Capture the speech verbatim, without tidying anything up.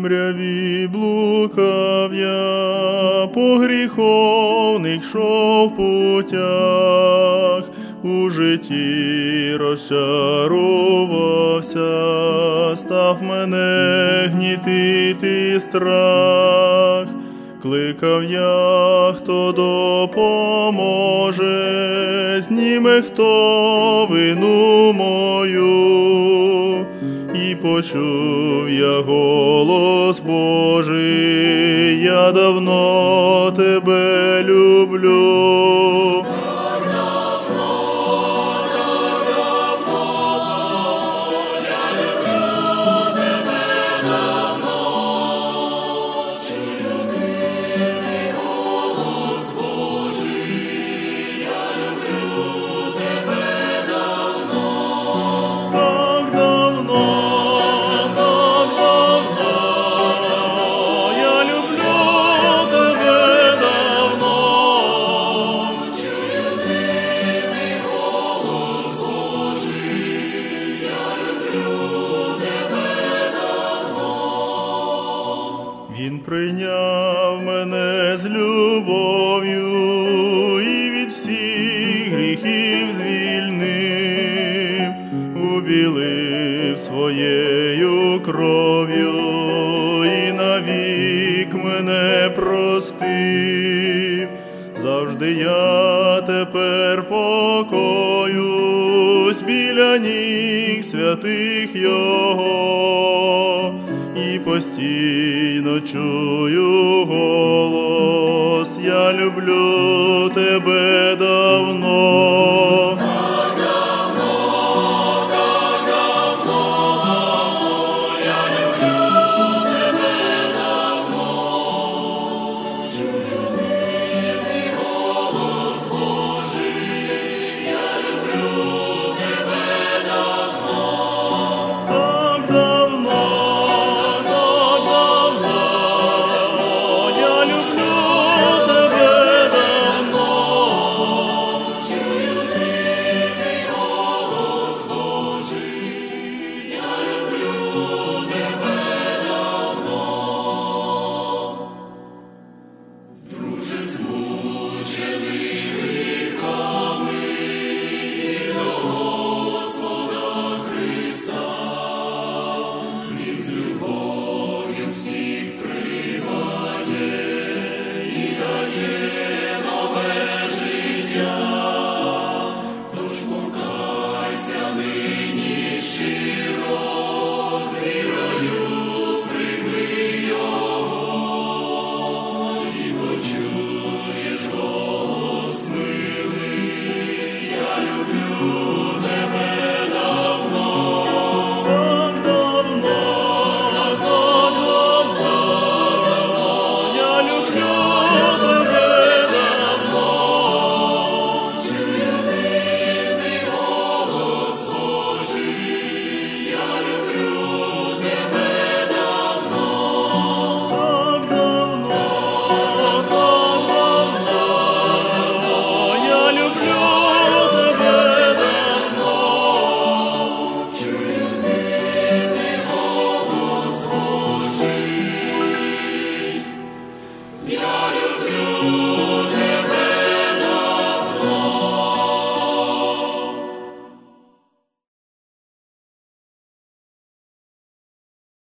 темряві блукав я, по гріховних шов путях, у житті розчарувався, став мене гнітити страх. Кликав я, хто допоможе, зніме хто вину мою. І почув я голос Божий: я давно тебе люблю. Він прийняв мене з любов'ю і від всіх гріхів звільнив, убілив своєю кров'ю і навік мене простив. Завжди я тепер покоюсь біля ніг святих Його, і постійно чую голос: я люблю тебе давно. Yeah.